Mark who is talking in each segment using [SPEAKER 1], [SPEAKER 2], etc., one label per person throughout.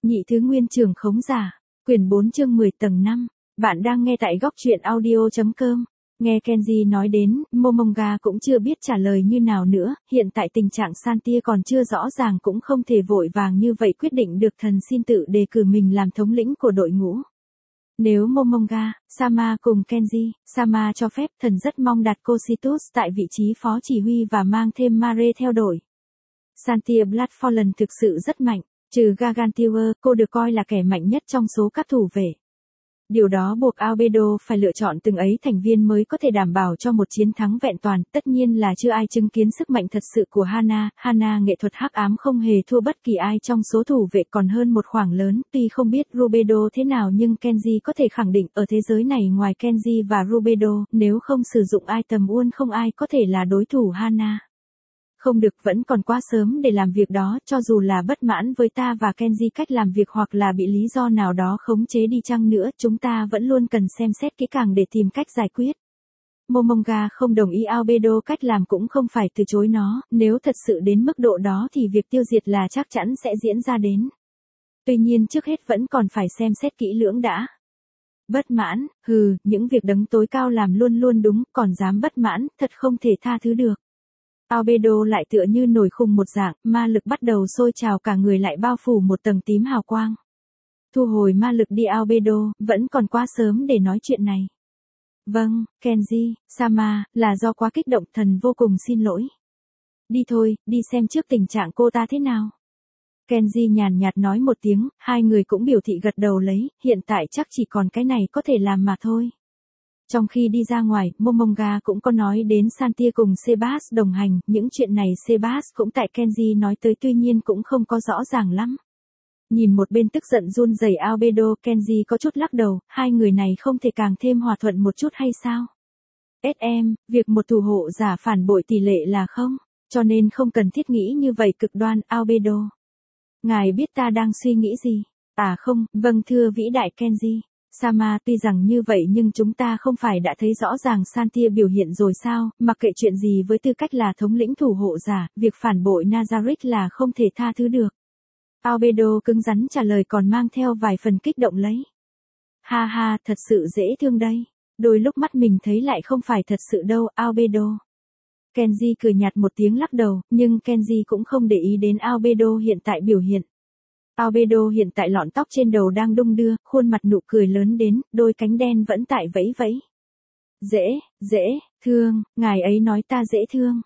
[SPEAKER 1] Nhị thứ nguyên trường khống giả. Quyển 4 chương 10 tầng 5. Bạn đang nghe tại góc truyện audio.com. Nghe Kenji nói đến, Momonga cũng chưa biết trả lời như nào nữa, hiện tại tình trạng Santia còn chưa rõ ràng cũng không thể vội vàng như vậy quyết định được thần xin tự đề cử mình làm thống lĩnh của đội ngũ. Nếu Momonga, Sama cùng Kenji, Sama cho phép thần rất mong đặt Cositus tại vị trí phó chỉ huy và mang thêm Mare theo đội. Santia Bloodfallen thực sự rất mạnh, trừ Gargantua, cô được coi là kẻ mạnh nhất trong số các thủ vệ. Điều đó buộc Albedo phải lựa chọn từng ấy thành viên mới có thể đảm bảo cho một chiến thắng vẹn toàn, tất nhiên là chưa ai chứng kiến sức mạnh thật sự của Hana nghệ thuật hắc ám không hề thua bất kỳ ai trong số thủ vệ còn hơn một khoảng lớn, tuy không biết Rubedo thế nào nhưng Kenji có thể khẳng định ở thế giới này ngoài Kenji và Rubedo, nếu không sử dụng item Uôn không ai có thể là đối thủ Hana. Không được, vẫn còn quá sớm để làm việc đó, cho dù là bất mãn với ta và Kenji cách làm việc hoặc là bị lý do nào đó khống chế đi chăng nữa, chúng ta vẫn luôn cần xem xét kỹ càng để tìm cách giải quyết. Momonga không đồng ý Albedo cách làm cũng không phải từ chối nó, nếu thật sự đến mức độ đó thì việc tiêu diệt là chắc chắn sẽ diễn ra đến. Tuy nhiên trước hết vẫn còn phải xem xét kỹ lưỡng đã. Bất mãn, những việc đấng tối cao làm luôn luôn đúng, còn dám bất mãn, thật không thể tha thứ được. Albedo lại tựa như nổi khùng một dạng, ma lực bắt đầu sôi trào cả người lại bao phủ một tầng tím hào quang. Thu hồi ma lực đi Albedo, vẫn còn quá sớm để nói chuyện này. Vâng, Kenji, Sama, là do quá kích động, thần vô cùng xin lỗi. Đi thôi, đi xem trước tình trạng cô ta thế nào. Kenji nhàn nhạt nói một tiếng, hai người cũng biểu thị gật đầu lấy, hiện tại chắc chỉ còn cái này có thể làm mà thôi. Trong khi đi ra ngoài, Momonga cũng có nói đến Santia cùng Sebas đồng hành, những chuyện này Sebas cũng tại Kenji nói tới tuy nhiên cũng không có rõ ràng lắm. Nhìn một bên tức giận run rẩy Albedo, Kenji có chút lắc đầu, hai người này không thể càng thêm hòa thuận một chút hay sao? SM, việc một thủ hộ giả phản bội tỷ lệ là không, cho nên không cần thiết nghĩ như vậy cực đoan, Albedo. Ngài biết ta đang suy nghĩ gì? À không, vâng thưa vĩ đại Kenji. Sama, tuy rằng như vậy nhưng chúng ta không phải đã thấy rõ ràng Santia biểu hiện rồi sao, mặc kệ chuyện gì với tư cách là thống lĩnh thủ hộ giả, việc phản bội Nazarick là không thể tha thứ được. Albedo cứng rắn trả lời còn mang theo vài phần kích động lấy. Ha ha, thật sự dễ thương đây. Đôi lúc mắt mình thấy lại không phải thật sự đâu, Albedo. Kenji cười nhạt một tiếng lắc đầu, nhưng Kenji cũng không để ý đến Albedo hiện tại biểu hiện. Albedo hiện tại lọn tóc trên đầu đang đung đưa, khuôn mặt nụ cười lớn đến, đôi cánh đen vẫn tại vẫy vẫy. Dễ thương, ngài ấy nói ta dễ thương.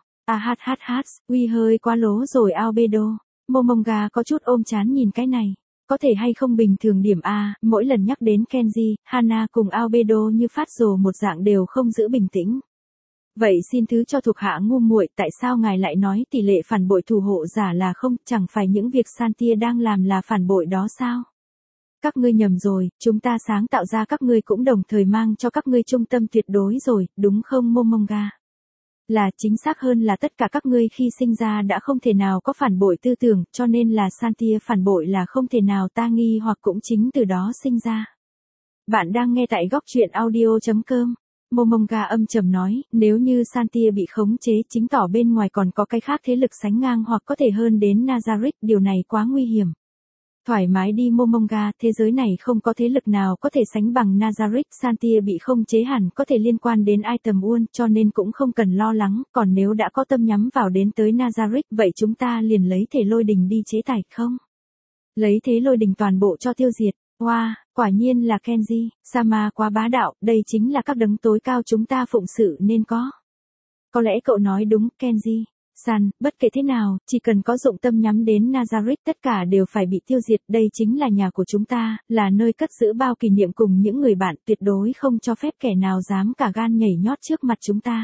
[SPEAKER 1] Uy hơi quá lố rồi Albedo. Momonga có chút ôm chán nhìn cái này. Có thể hay không bình thường điểm A, mỗi lần nhắc đến Kenji, Hana cùng Albedo như phát rồ một dạng đều không giữ bình tĩnh. Vậy xin thứ cho thuộc hạ ngu muội, tại sao ngài lại nói tỷ lệ phản bội thủ hộ giả là không, chẳng phải những việc Santia đang làm là phản bội đó sao? Các ngươi nhầm rồi, chúng ta sáng tạo ra các ngươi cũng đồng thời mang cho các ngươi trung tâm tuyệt đối rồi, đúng không Momonga? Là chính xác hơn là tất cả các ngươi khi sinh ra đã không thể nào có phản bội tư tưởng, cho nên là Santia phản bội là không thể nào ta nghi hoặc cũng chính từ đó sinh ra. Bạn đang nghe tại góc truyện audio.com. Momonga âm trầm nói, nếu như Santia bị khống chế chứng tỏ bên ngoài còn có cái khác thế lực sánh ngang hoặc có thể hơn đến Nazarick, điều này quá nguy hiểm. Thoải mái đi Momonga, thế giới này không có thế lực nào có thể sánh bằng Nazarick, Santia bị khống chế hẳn có thể liên quan đến item Uôn, cho nên cũng không cần lo lắng, còn nếu đã có tâm nhắm vào đến tới Nazarick, vậy chúng ta liền lấy thể lôi đình đi chế tài không? Lấy thế lôi đình toàn bộ cho tiêu diệt. Wow, quả nhiên là Kenji, Sama quá bá đạo, đây chính là các đấng tối cao chúng ta phụng sự nên có. Có lẽ cậu nói đúng, Kenji. San, bất kể thế nào, chỉ cần có dụng tâm nhắm đến Nazarick tất cả đều phải bị tiêu diệt, đây chính là nhà của chúng ta, là nơi cất giữ bao kỷ niệm cùng những người bạn, tuyệt đối không cho phép kẻ nào dám cả gan nhảy nhót trước mặt chúng ta.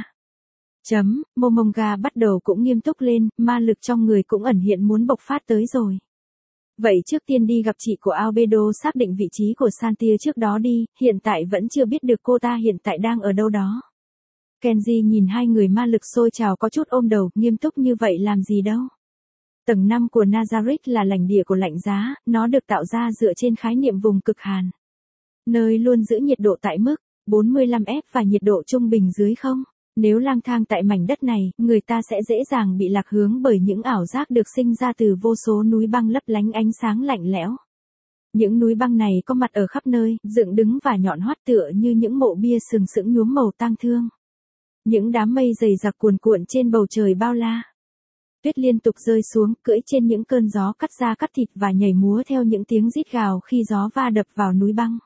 [SPEAKER 1] Momonga bắt đầu cũng nghiêm túc lên, ma lực trong người cũng ẩn hiện muốn bộc phát tới rồi. Vậy trước tiên đi gặp chị của Albedo xác định vị trí của Santia trước đó đi, hiện tại vẫn chưa biết được cô ta hiện tại đang ở đâu đó. Kenji nhìn hai người ma lực sôi trào có chút ôm đầu, nghiêm túc như vậy làm gì đâu. Tầng 5 của Nazarick là lãnh địa của lạnh giá, nó được tạo ra dựa trên khái niệm vùng cực hàn. Nơi luôn giữ nhiệt độ tại mức 45F và nhiệt độ trung bình dưới không. Nếu lang thang tại mảnh đất này, người ta sẽ dễ dàng bị lạc hướng bởi những ảo giác được sinh ra từ vô số núi băng lấp lánh ánh sáng lạnh lẽo. Những núi băng này có mặt ở khắp nơi, dựng đứng và nhọn hoắt tựa như những mộ bia sừng sững nhuốm màu tang thương. Những đám mây dày đặc cuồn cuộn trên bầu trời bao la. Tuyết liên tục rơi xuống, cưỡi trên những cơn gió cắt da cắt thịt và nhảy múa theo những tiếng rít gào khi gió va đập vào núi băng.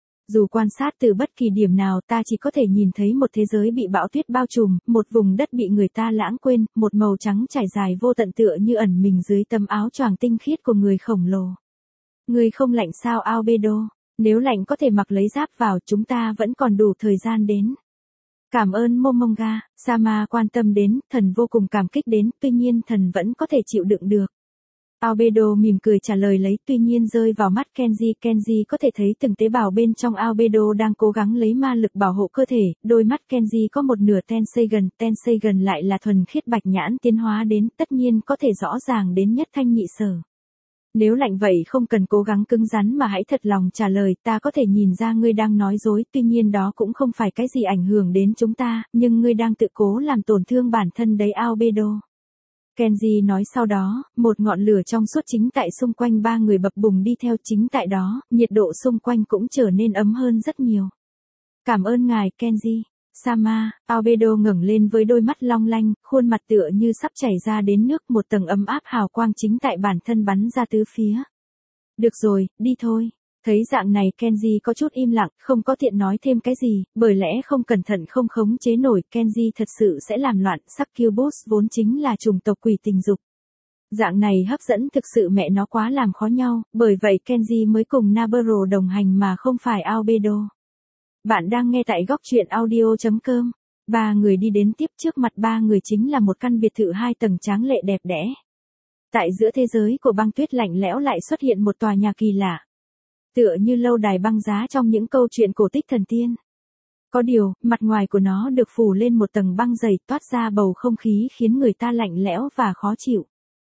[SPEAKER 1] Dù quan sát từ bất kỳ điểm nào, ta chỉ có thể nhìn thấy một thế giới bị bão tuyết bao trùm, một vùng đất bị người ta lãng quên, một màu trắng trải dài vô tận tựa như ẩn mình dưới tấm áo choàng tinh khiết của người khổng lồ. Người không lạnh sao Albedo? Nếu lạnh có thể mặc lấy giáp vào, chúng ta vẫn còn đủ thời gian đến. Cảm ơn Momonga, Sama quan tâm đến, thần vô cùng cảm kích đến, tuy nhiên thần vẫn có thể chịu đựng được. Albedo mỉm cười trả lời lấy, tuy nhiên rơi vào mắt Kenji. Kenji có thể thấy từng tế bào bên trong Albedo đang cố gắng lấy ma lực bảo hộ cơ thể, đôi mắt Kenji có một nửa Tenseigan lại là thuần khiết bạch nhãn tiến hóa đến, tất nhiên có thể rõ ràng đến nhất thanh nhị sở. Nếu lạnh vậy không cần cố gắng cứng rắn mà hãy thật lòng trả lời, ta có thể nhìn ra ngươi đang nói dối, tuy nhiên đó cũng không phải cái gì ảnh hưởng đến chúng ta, nhưng ngươi đang tự cố làm tổn thương bản thân đấy Albedo. Kenji nói sau đó, một ngọn lửa trong suốt chính tại xung quanh ba người bập bùng đi theo chính tại đó, nhiệt độ xung quanh cũng trở nên ấm hơn rất nhiều. Cảm ơn ngài Kenji. Sama, Albedo ngẩng lên với đôi mắt long lanh, khuôn mặt tựa như sắp chảy ra đến nước, một tầng ấm áp hào quang chính tại bản thân bắn ra tứ phía. Được rồi, đi thôi. Thấy dạng này Kenji có chút im lặng, không có tiện nói thêm cái gì, bởi lẽ không cẩn thận không khống chế nổi, Kenji thật sự sẽ làm loạn, Succubus vốn chính là chủng tộc quỷ tình dục. Dạng này hấp dẫn thực sự mẹ nó quá làm khó nhau, bởi vậy Kenji mới cùng Nabarro đồng hành mà không phải Albedo. Bạn đang nghe tại góc truyện audio.com. Ba người đi đến tiếp, trước mặt ba người chính là một căn biệt thự 2 tầng tráng lệ đẹp đẽ. Tại giữa thế giới của băng tuyết lạnh lẽo lại xuất hiện một tòa nhà kỳ lạ. Tựa như lâu đài băng giá trong những câu chuyện cổ tích thần tiên. Có điều, mặt ngoài của nó được phủ lên một tầng băng dày, toát ra bầu không khí khiến người ta lạnh lẽo và khó chịu.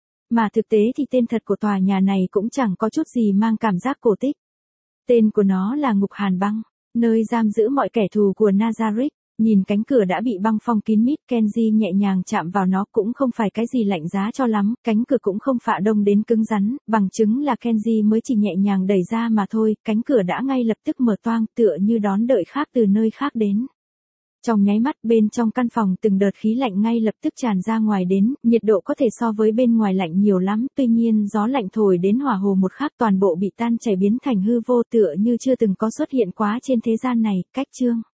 [SPEAKER 1] Mà thực tế thì tên thật của tòa nhà này cũng chẳng có chút gì mang cảm giác cổ tích. Tên của nó là Ngục Hàn Băng, nơi giam giữ mọi kẻ thù của Nazarick. Nhìn cánh cửa đã bị băng phong kín mít, Kenji nhẹ nhàng chạm vào nó, cũng không phải cái gì lạnh giá cho lắm, cánh cửa cũng không phạ đông đến cứng rắn, bằng chứng là Kenji mới chỉ nhẹ nhàng đẩy ra mà thôi, cánh cửa đã ngay lập tức mở toang, tựa như đón đợi khác từ nơi khác đến. Trong nháy mắt, bên trong căn phòng từng đợt khí lạnh ngay lập tức tràn ra ngoài đến, nhiệt độ có thể so với bên ngoài lạnh nhiều lắm, tuy nhiên gió lạnh thổi đến hỏa hồ một khắc toàn bộ bị tan chảy biến thành hư vô, tựa như chưa từng có xuất hiện quá trên thế gian này. Cách chương